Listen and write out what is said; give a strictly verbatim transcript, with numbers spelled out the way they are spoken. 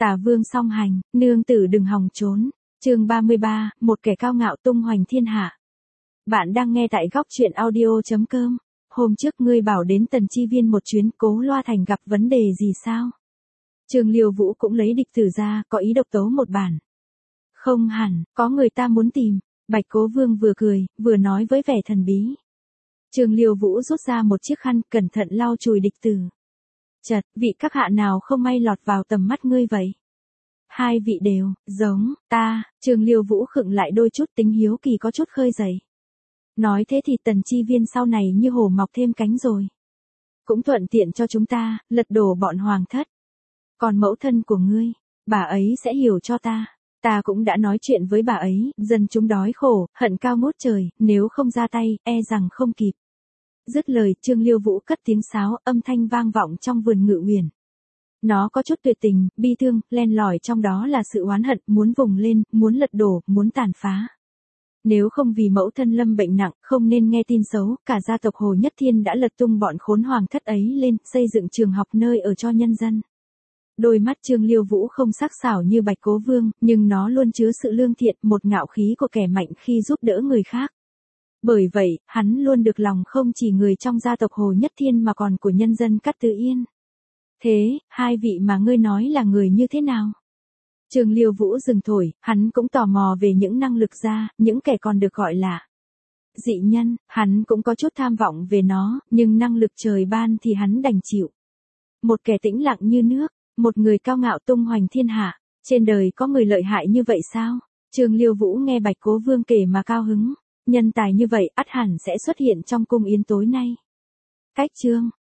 Tả vương song hành, nương tử đừng hòng trốn. Chương ba mươi ba, một kẻ cao ngạo tung hoành thiên hạ. Bạn đang nghe tại góc truyện audio chấm com. Hôm trước ngươi bảo đến Tần Chi Viên một chuyến, Cố Loa Thành gặp vấn đề gì sao? Trường Liêu Vũ cũng lấy địch tử ra, có ý độc tấu một bản. Không hẳn, có người ta muốn tìm. Bạch Cố Vương vừa cười, vừa nói với vẻ thần bí. Trường Liêu Vũ rút ra một chiếc khăn, cẩn thận lau chùi địch tử. Chật, vị các hạ nào không may lọt vào tầm mắt ngươi vậy? Hai vị đều, giống, ta. Trường Liêu Vũ khựng lại đôi chút, tính hiếu kỳ có chút khơi dậy. Nói thế thì Tần Chi Viên sau này như hổ mọc thêm cánh rồi. Cũng thuận tiện cho chúng ta, lật đổ bọn hoàng thất. Còn mẫu thân của ngươi, bà ấy sẽ hiểu cho ta. Ta cũng đã nói chuyện với bà ấy, dân chúng đói khổ, hận cao ngút trời, nếu không ra tay, e rằng không kịp. Dứt lời, Trương Liêu Vũ cất tiếng sáo, âm thanh vang vọng trong vườn Ngự Uyển. Nó có chút tuyệt tình, bi thương, len lỏi trong đó là sự oán hận, muốn vùng lên, muốn lật đổ, muốn tàn phá. Nếu không vì mẫu thân lâm bệnh nặng, không nên nghe tin xấu, cả gia tộc Hồ Nhất Thiên đã lật tung bọn khốn hoàng thất ấy lên, xây dựng trường học nơi ở cho nhân dân. Đôi mắt Trương Liêu Vũ không sắc sảo như Bạch Cố Vương, nhưng nó luôn chứa sự lương thiện, một ngạo khí của kẻ mạnh khi giúp đỡ người khác. Bởi vậy, hắn luôn được lòng không chỉ người trong gia tộc Hồ Nhất Thiên mà còn của nhân dân Cát Tứ Yên. Thế, hai vị mà ngươi nói là người như thế nào? Trường Liêu Vũ dừng thổi, hắn cũng tò mò về những năng lực gia, những kẻ còn được gọi là dị nhân, hắn cũng có chút tham vọng về nó, nhưng năng lực trời ban thì hắn đành chịu. Một kẻ tĩnh lặng như nước, một người cao ngạo tung hoành thiên hạ, trên đời có người lợi hại như vậy sao? Trường Liêu Vũ nghe Bạch Cố Vương kể mà cao hứng, nhân tài như vậy ắt hẳn sẽ xuất hiện trong cung yến tối nay. Cách chương